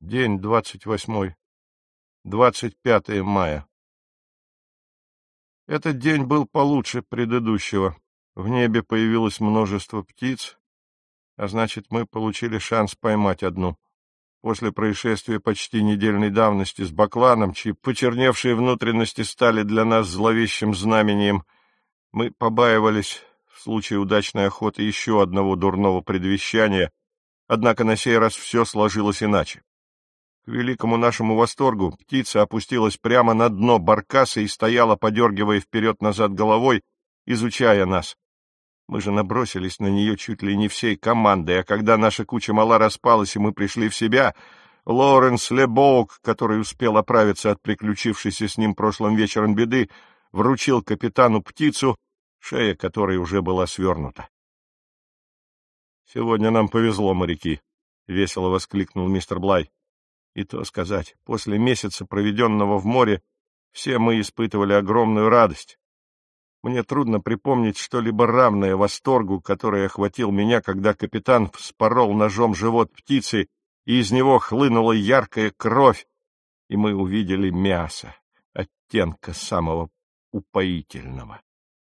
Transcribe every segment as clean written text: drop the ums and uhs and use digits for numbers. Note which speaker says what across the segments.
Speaker 1: День 28, 25 мая. Этот день был получше предыдущего. В небе появилось множество птиц, а значит, мы получили шанс поймать одну. После происшествия почти недельной давности с бакланом, чьи почерневшие внутренности стали для нас зловещим знамением, мы побаивались в случае удачной охоты еще одного дурного предвещания, однако на сей раз все сложилось иначе. К великому нашему восторгу птица опустилась прямо на дно баркаса и стояла, подергивая вперед-назад головой, изучая нас. Мы же набросились на нее чуть ли не всей командой, а когда наша куча мала распалась и мы пришли в себя, Лоуренс Лебоук, который успел оправиться от приключившейся с ним прошлым вечером беды, вручил капитану птицу, шея которой уже была свернута. «Сегодня нам повезло, моряки», — весело воскликнул мистер Блай. И то сказать, после месяца, проведенного в море, все мы испытывали огромную радость. Мне трудно припомнить что-либо равное восторгу, который охватил меня, когда капитан вспорол ножом живот птицы, и из него хлынула яркая кровь, и мы увидели мясо, оттенка самого упоительного.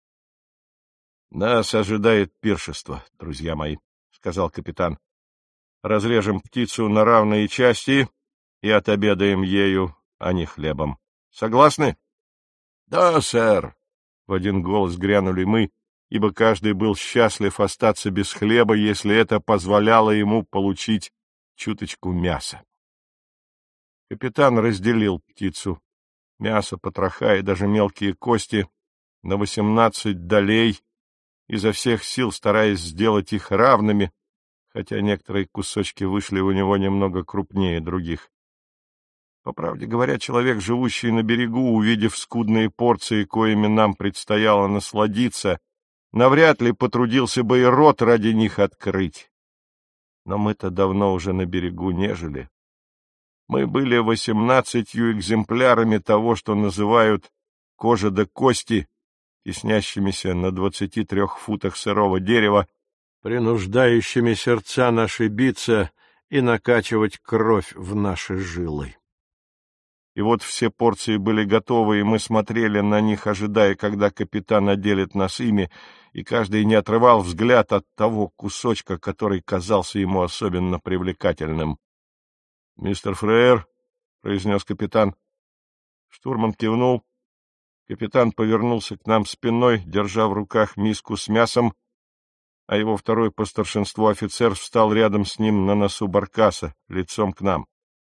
Speaker 1: — Нас ожидает пиршество, друзья мои, — сказал капитан. — Разрежем птицу на равные части и отобедаем ею, а не хлебом. Согласны? — Да, сэр. В один голос грянули мы, ибо каждый был счастлив остаться без хлеба, если это позволяло ему получить чуточку мяса. Капитан разделил птицу. Мясо, потроха и даже мелкие кости на 18 долей, изо всех сил стараясь сделать их равными, хотя некоторые кусочки вышли у него немного крупнее других. По правде говоря, человек, живущий на берегу, увидев скудные порции, коими нам предстояло насладиться, навряд ли потрудился бы и рот ради них открыть. Но мы-то давно уже на берегу не жили. Мы были 18 экземплярами того, что называют кожа да кости, теснящимися на 23 футах сырого дерева, принуждающими сердца наши биться и накачивать кровь в наши жилы. И вот все порции были готовы, и мы смотрели на них, ожидая, когда капитан отделит нас ими, и каждый не отрывал взгляд от того кусочка, который казался ему особенно привлекательным. — Мистер Фрейер, — произнес капитан. Штурман кивнул. Капитан повернулся к нам спиной, держа в руках миску с мясом, а его второй по старшинству офицер встал рядом с ним на носу баркаса, лицом к нам.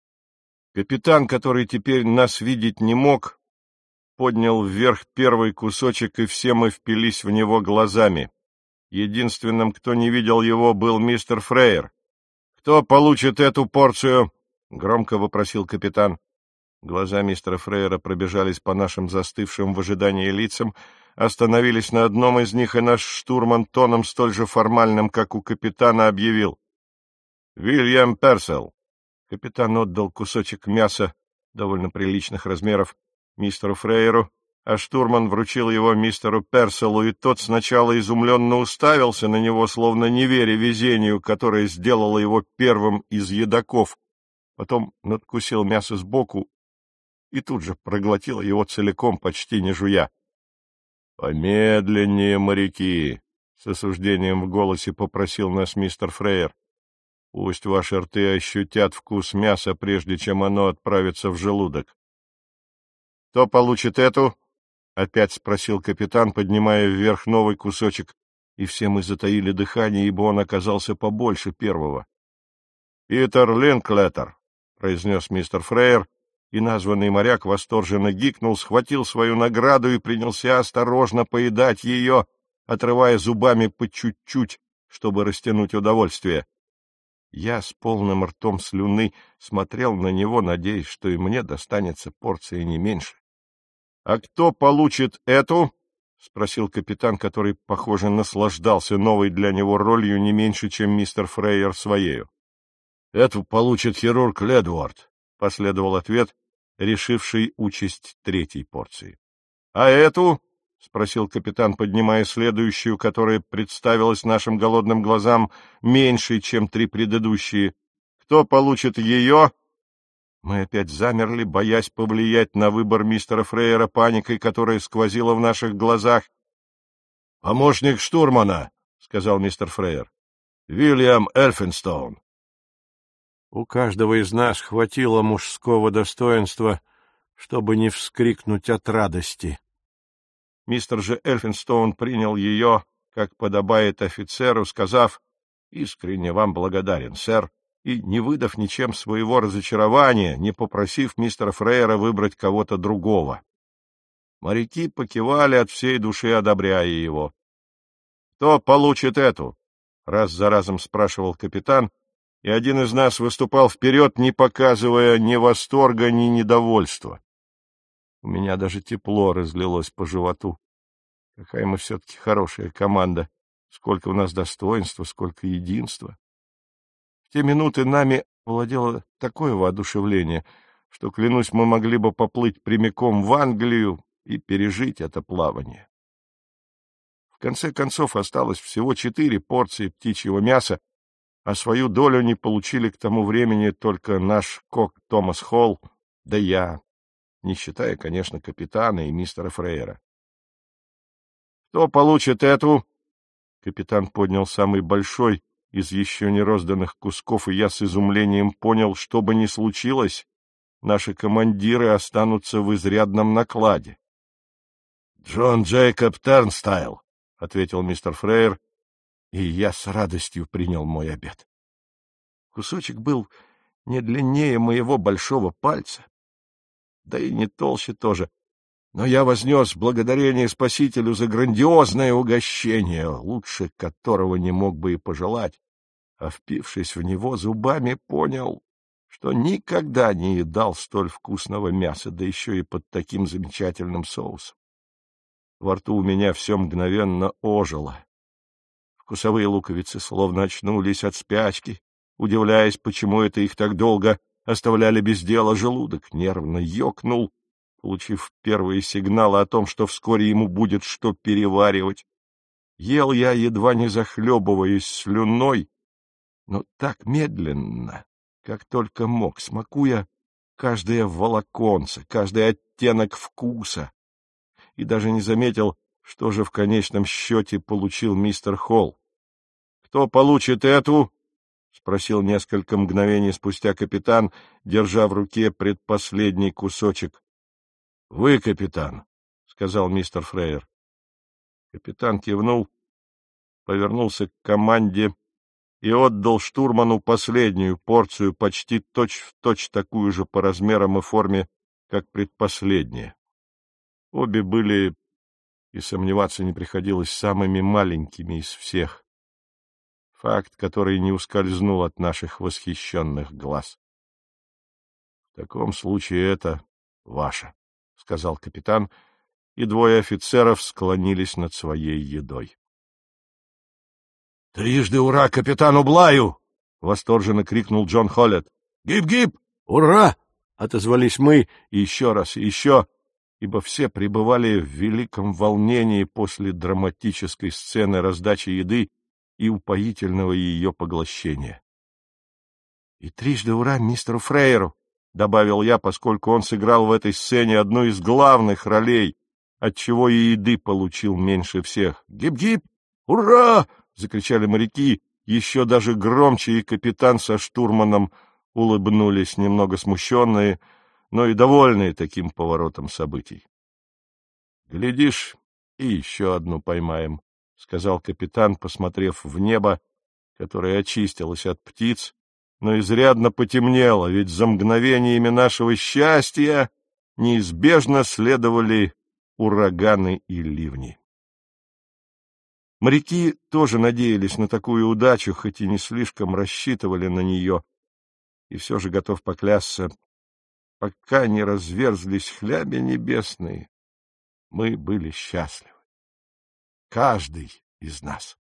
Speaker 1: Капитан, который теперь нас видеть не мог, поднял вверх первый кусочек, и все мы впились в него глазами. Единственным, кто не видел его, был мистер Фрейер. — Кто получит эту порцию? — громко вопросил капитан. Глаза мистера Фрейера пробежались по нашим застывшим в ожидании лицам, остановились на одном из них, и наш штурман тоном столь же формальным, как у капитана, объявил: «Вильям Персел». Капитан отдал кусочек мяса довольно приличных размеров мистеру Фрейеру, а штурман вручил его мистеру Перселу, и тот сначала изумленно уставился на него, словно не веря везению, которое сделало его первым из едоков, потом надкусил мясо сбоку и тут же проглотил его целиком, почти не жуя. — Помедленнее, моряки! — с осуждением в голосе попросил нас мистер Фрейер. — Пусть ваши рты ощутят вкус мяса, прежде чем оно отправится в желудок. — Кто получит эту? — опять спросил капитан, поднимая вверх новый кусочек, и все мы затаили дыхание, ибо он оказался побольше первого. — Питер Линклетер, — произнес мистер Фрейер, и названный моряк восторженно гикнул, схватил свою награду и принялся осторожно поедать ее, отрывая зубами по чуть-чуть, чтобы растянуть удовольствие. Я с полным ртом слюны смотрел на него, надеясь, что и мне достанется порция не меньше. — А кто получит эту? — спросил капитан, который, похоже, наслаждался новой для него ролью не меньше, чем мистер Фрейер своею. — Эту получит хирург Ледуард, — последовал ответ, решивший участь третьей порции. — А эту? — спросил капитан, поднимая следующую, которая представилась нашим голодным глазам меньшей, чем 3 предыдущие. — Кто получит ее? Мы опять замерли, боясь повлиять на выбор мистера Фрейера паникой, которая сквозила в наших глазах. — Помощник штурмана, — сказал мистер Фрейер. — Вильям Эльфинстоун. У каждого из нас хватило мужского достоинства, чтобы не вскрикнуть от радости. Мистер же Эльфинстоун принял ее, как подобает офицеру, сказав: «Искренне вам благодарен, сэр», и, не выдав ничем своего разочарования, не попросив мистера Фрейера выбрать кого-то другого. Моряки покивали от всей души, одобряя его. «Кто получит эту?» — раз за разом спрашивал капитан, и один из нас выступал вперед, не показывая ни восторга, ни недовольства. У меня даже тепло разлилось по животу. Какая мы все-таки хорошая команда, сколько у нас достоинства, сколько единства. В те минуты нами владело такое воодушевление, что, клянусь, мы могли бы поплыть прямиком в Англию и пережить это плавание. В конце концов осталось всего 4 порции птичьего мяса, а свою долю не получили к тому времени только наш кок Томас Холл, да я, не считая, конечно, капитана и мистера Фрейера. «Кто получит эту?» Капитан поднял самый большой из еще не розданных кусков, и я с изумлением понял, что бы ни случилось, наши командиры останутся в изрядном накладе. — Джон Джейкоб Тернстайл, — ответил мистер Фрейер, и я с радостью принял мой обед. Кусочек был не длиннее моего большого пальца, да и не толще тоже, но я вознес благодарение Спасителю за грандиозное угощение, лучше которого не мог бы и пожелать, а, впившись в него зубами, понял, что никогда не едал столь вкусного мяса, да еще и под таким замечательным соусом. Во рту у меня все мгновенно ожило. Вкусовые луковицы словно очнулись от спячки, удивляясь, почему это их так долго оставляли без дела. Желудок нервно ёкнул, получив первые сигналы о том, что вскоре ему будет что переваривать. Ел я, едва не захлебываясь слюной, но так медленно, как только мог, смакуя каждое волоконце, каждый оттенок вкуса, и даже не заметил, что же в конечном счете получил мистер Холл. — Кто получит эту? — спросил несколько мгновений спустя капитан, держа в руке предпоследний кусочек. — Вы, капитан, — сказал мистер Фрейер. Капитан кивнул, повернулся к команде и отдал штурману последнюю порцию, почти точь-в-точь такую же по размерам и форме, как предпоследняя. Обе были, и сомневаться не приходилось, самыми маленькими из всех. Факт, который не ускользнул от наших восхищенных глаз. — В таком случае это ваше, — сказал капитан, и 2 офицеров склонились над своей едой. — Трижды ура капитану Блаю! — восторженно крикнул Джон Холлет. — Гип-гип! Ура! — отозвались мы, и еще раз, и еще, ибо все пребывали в великом волнении после драматической сцены раздачи еды и упоительного ее поглощения. — И трижды ура мистеру Фрейеру! — добавил я, поскольку он сыграл в этой сцене одну из главных ролей, отчего и еды получил меньше всех. «Гип-гип! Ура!» — закричали моряки, еще даже громче, и капитан со штурманом улыбнулись, немного смущенные, но и довольные таким поворотом событий. «Глядишь, и еще одну поймаем», — сказал капитан, посмотрев в небо, которое очистилось от птиц, но изрядно потемнело, ведь за мгновениями нашего счастья неизбежно следовали ураганы и ливни. Моряки тоже надеялись на такую удачу, хоть и не слишком рассчитывали на нее, и все же, готов поклясться, пока не разверзлись хляби небесные, мы были счастливы. Каждый из нас.